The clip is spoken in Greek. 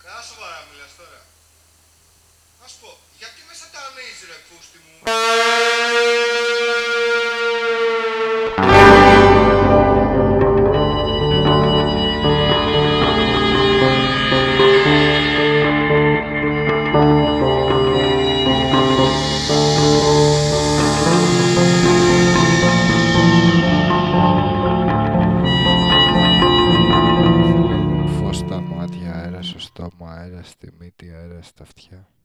Καλά σοβαρά μιλάς τώρα. Να σου πω, γιατί με σατανίζεις ρε πούστη μου. Φως στα μάτια, αέρα στο στόμα, αέρα στη μύτη, αέρα στα αυτιά.